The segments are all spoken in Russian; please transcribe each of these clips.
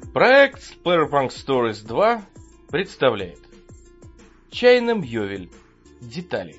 Проект Cyberpunk Stories 2 представляет Чайна Мьёвель. Детали.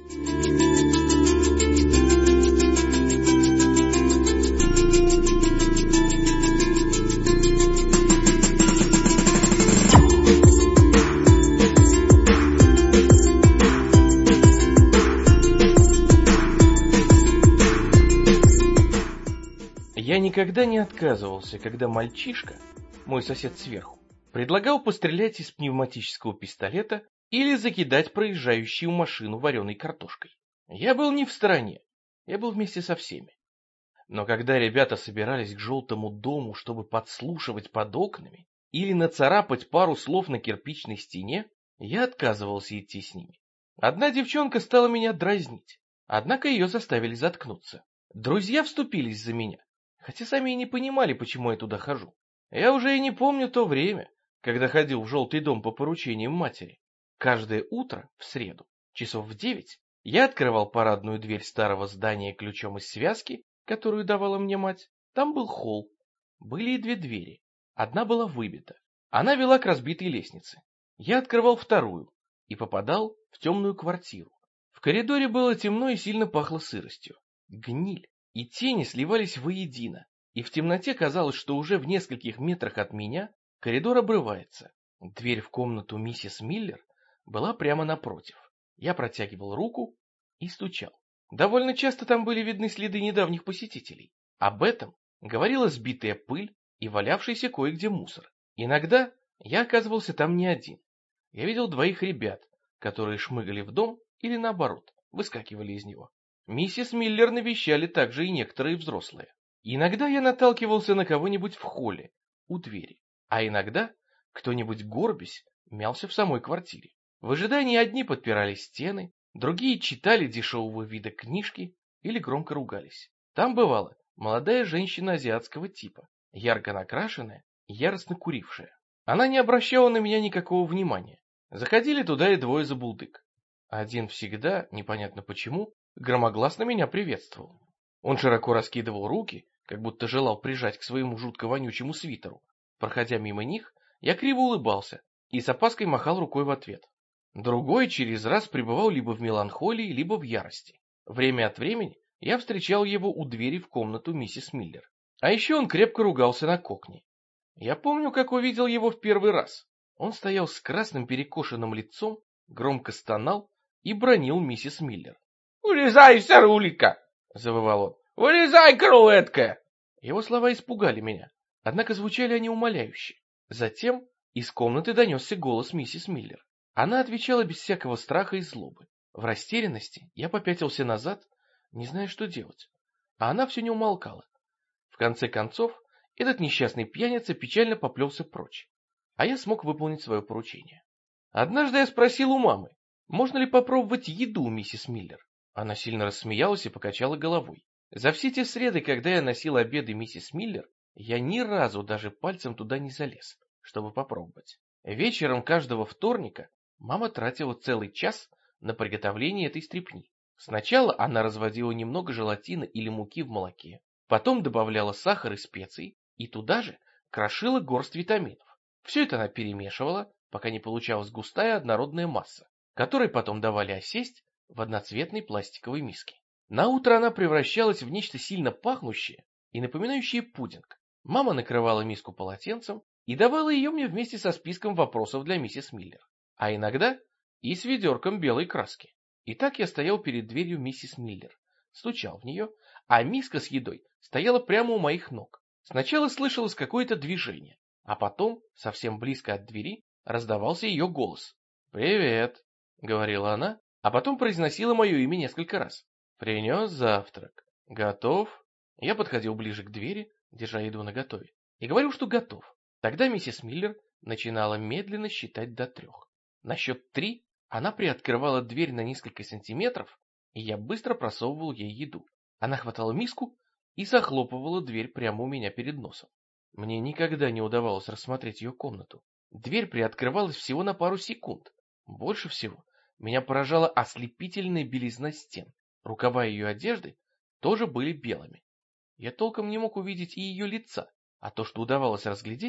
Я никогда не отказывался, когда мальчишка, мой сосед сверху, предлагал пострелять из пневматического пистолета или закидать проезжающую машину вареной картошкой. Я был не в стороне, я был вместе со всеми. Но когда ребята собирались к желтому дому, чтобы подслушивать под окнами или нацарапать пару слов на кирпичной стене, я отказывался идти с ними. Одна девчонка стала меня дразнить, однако ее заставили заткнуться. Друзья вступились за меня, хотя сами и не понимали, почему я туда хожу. Я уже и не помню то время, когда ходил в желтый дом по поручениям матери. Каждое утро, в среду, часов в 9, я открывал парадную дверь старого здания ключом из связки, которую давала мне мать. Там был холл. Были и две двери. Одна была выбита. Она вела к разбитой лестнице. Я открывал вторую и попадал в темную квартиру. В коридоре было темно и сильно пахло сыростью. Гниль и тени сливались воедино, и в темноте казалось, что уже в нескольких метрах от меня коридор обрывается. Дверь в комнату миссис Миллер была прямо напротив. Я протягивал руку и стучал. Довольно часто там были видны следы недавних посетителей. Об этом говорила сбитая пыль и валявшийся кое-где мусор. Иногда я оказывался там не один. Я видел двоих ребят, которые шмыгали в дом или наоборот, выскакивали из него. Миссис Миллер навещали также и некоторые взрослые. Иногда я наталкивался на кого-нибудь в холле, у двери, а иногда кто-нибудь горбясь мялся в самой квартире. В ожидании одни подпирали стены, другие читали дешевого вида книжки или громко ругались. Там бывала молодая женщина азиатского типа, ярко накрашенная и яростно курившая. Она не обращала на меня никакого внимания. Заходили туда и двое забулдык. Один всегда, непонятно почему, громогласно меня приветствовал. Он широко раскидывал руки, как будто желал прижать к своему жутко вонючему свитеру. Проходя мимо них, я криво улыбался и с опаской махал рукой в ответ. Другой через раз пребывал либо в меланхолии, либо в ярости. Время от времени я встречал его у двери в комнату миссис Миллер. А еще он крепко ругался на кокни. Я помню, как увидел его в первый раз. Он стоял с красным перекошенным лицом, громко стонал и бранил миссис Миллер. «Вылезай, сорулика!» — завывал он. «Вылезай, круэтка!» Его слова испугали меня, однако звучали они умоляюще. Затем из комнаты донесся голос миссис Миллер. Она отвечала без всякого страха и злобы. В растерянности я попятился назад, не зная, что делать. А она все не умолкала. В конце концов, этот несчастный пьяница печально поплелся прочь, а я смог выполнить свое поручение. Однажды я спросил у мамы, можно ли попробовать еду у миссис Миллер. Она сильно рассмеялась и покачала головой. За все те среды, когда я носил обеды миссис Миллер, я ни разу даже пальцем туда не залез, чтобы попробовать. Вечером каждого вторника мама тратила целый час на приготовление этой стряпни. Сначала она разводила немного желатина или муки в молоке, потом добавляла сахар и специи и туда же крошила горсть витаминов. Все это она перемешивала, пока не получалась густая однородная масса, которой потом давали осесть в одноцветной пластиковой миске. На утро она превращалась в нечто сильно пахнущее и напоминающее пудинг. Мама накрывала миску полотенцем и давала ее мне вместе со списком вопросов для миссис Миллер, а иногда и с ведерком белой краски. И так я стоял перед дверью миссис Миллер, стучал в нее, а миска с едой стояла прямо у моих ног. Сначала слышалось какое-то движение, а потом, совсем близко от двери, раздавался ее голос. «Привет», — говорила она, а потом произносила мое имя несколько раз. «Принес завтрак. Готов?» Я подходил ближе к двери, держа еду наготове, и говорил, что готов. Тогда миссис Миллер начинала медленно считать до 3. На счет 3 она приоткрывала дверь на несколько сантиметров, и я быстро просовывал ей еду. Она хватала миску и захлопывала дверь прямо у меня перед носом. Мне никогда не удавалось рассмотреть ее комнату. Дверь приоткрывалась всего на пару секунд. Больше всего меня поражала ослепительная белизна стен. Рукава ее одежды тоже были белыми. Я толком не мог увидеть и ее лица, а то, что удавалось разглядеть,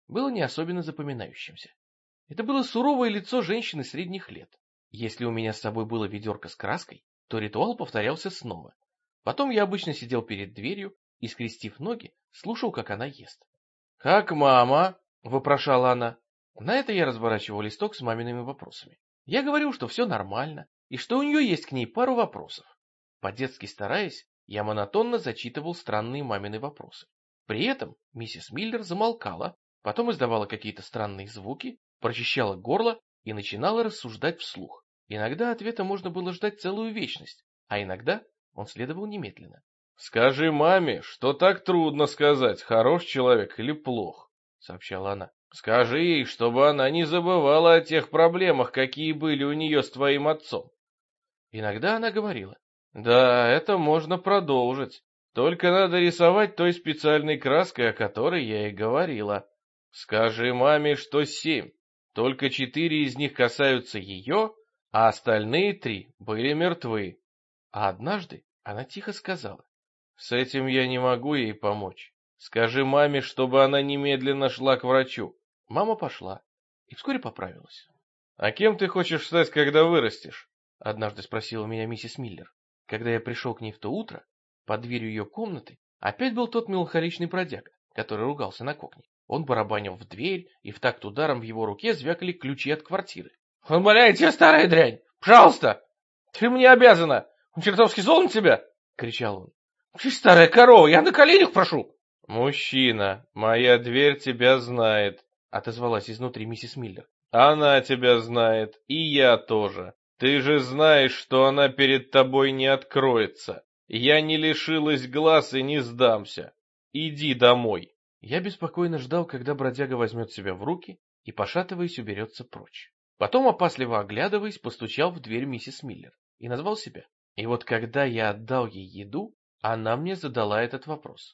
было не особенно запоминающимся. Это было суровое лицо женщины средних лет. Если у меня с собой было ведерко с краской, то ритуал повторялся снова. Потом я обычно сидел перед дверью и, скрестив ноги, слушал, как она ест. «Как мама?» — вопрошала она. На это я разворачивал листок с мамиными вопросами. Я говорил, что все нормально, и что у нее есть к ней пару вопросов. По-детски стараясь, я монотонно зачитывал странные мамины вопросы. При этом миссис Миллер замолкала, потом издавала какие-то странные звуки, прочищала горло и начинала рассуждать вслух. Иногда ответа можно было ждать целую вечность, а иногда он следовал немедленно. «Скажи маме, что так трудно сказать, хорош человек или плох», — сообщала она. «Скажи ей, чтобы она не забывала о тех проблемах, какие были у нее с твоим отцом». Иногда она говорила: «Да, это можно продолжить, только надо рисовать той специальной краской, о которой я и говорила. Скажи маме, что 7, только 4 из них касаются ее, а остальные 3 были мертвы». А однажды она тихо сказала: «С этим я не могу ей помочь. Скажи маме, чтобы она немедленно шла к врачу». Мама пошла и вскоре поправилась. «А кем ты хочешь стать, когда вырастешь?» — однажды спросила меня миссис Миллер. Когда я пришел к ней в то утро, под дверью ее комнаты опять был тот меланхоличный бродяга, который ругался на кухне. Он барабанил в дверь, и в такт ударом в его руке звякали ключи от квартиры. «Он умоляет тебя, старая дрянь! Пожалуйста! Ты мне обязана! Он чертовски зол на тебя!» — кричал он. «Ты старая корова, я на коленях прошу!» «Мужчина, моя дверь тебя знает», — отозвалась изнутри миссис Миллер. «Она тебя знает, и я тоже. Ты же знаешь, что она перед тобой не откроется. Я не лишилась глаз и не сдамся. Иди домой». Я беспокойно ждал, когда бродяга возьмет себя в руки и, пошатываясь, уберется прочь. Потом, опасливо оглядываясь, постучал в дверь миссис Миллер и назвал себя. И вот когда я отдал ей еду, она мне задала этот вопрос.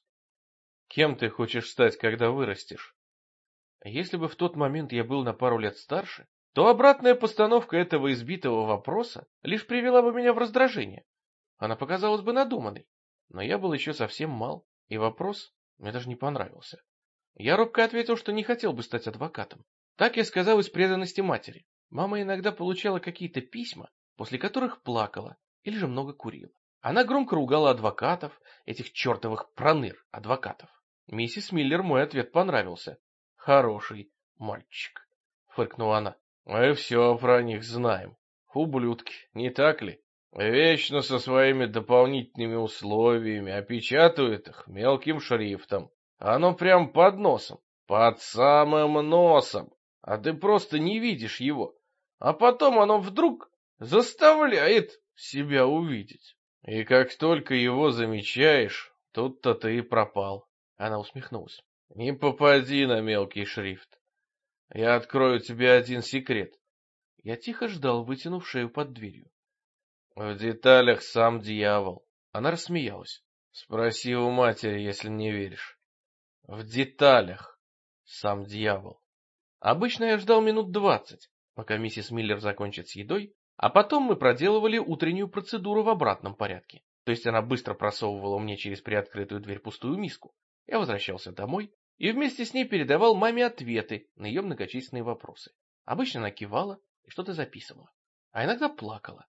«Кем ты хочешь стать, когда вырастешь?» Если бы в тот момент я был на пару лет старше, то обратная постановка этого избитого вопроса лишь привела бы меня в раздражение. Она показалась бы надуманной, но я был еще совсем мал, и вопрос мне даже не понравился. Я робко ответил, что не хотел бы стать адвокатом. Так я сказал из преданности матери. Мама иногда получала какие-то письма, после которых плакала или же много курила. Она громко ругала адвокатов, этих чертовых проныр-адвокатов. Миссис Миллер мой ответ понравился. «Хороший мальчик», — фыркнула она. «Мы все про них знаем. Ублюдки, не так ли? Вечно со своими дополнительными условиями опечатывают их мелким шрифтом. Оно прям под носом, под самым носом, а ты просто не видишь его. А потом оно вдруг заставляет себя увидеть. И как только его замечаешь, тут-то ты и пропал». Она усмехнулась. «Не попади на мелкий шрифт. Я открою тебе один секрет». Я тихо ждал, вытянув шею под дверью. «В деталях сам дьявол». Она рассмеялась. «Спроси у матери, если не веришь». «В деталях сам дьявол». Обычно я ждал минут 20, пока миссис Миллер закончит с едой, а потом мы проделывали утреннюю процедуру в обратном порядке. То есть она быстро просовывала мне через приоткрытую дверь пустую миску. Я возвращался домой и вместе с ней передавал маме ответы на ее многочисленные вопросы. Обычно она кивала и что-то записывала, а иногда плакала.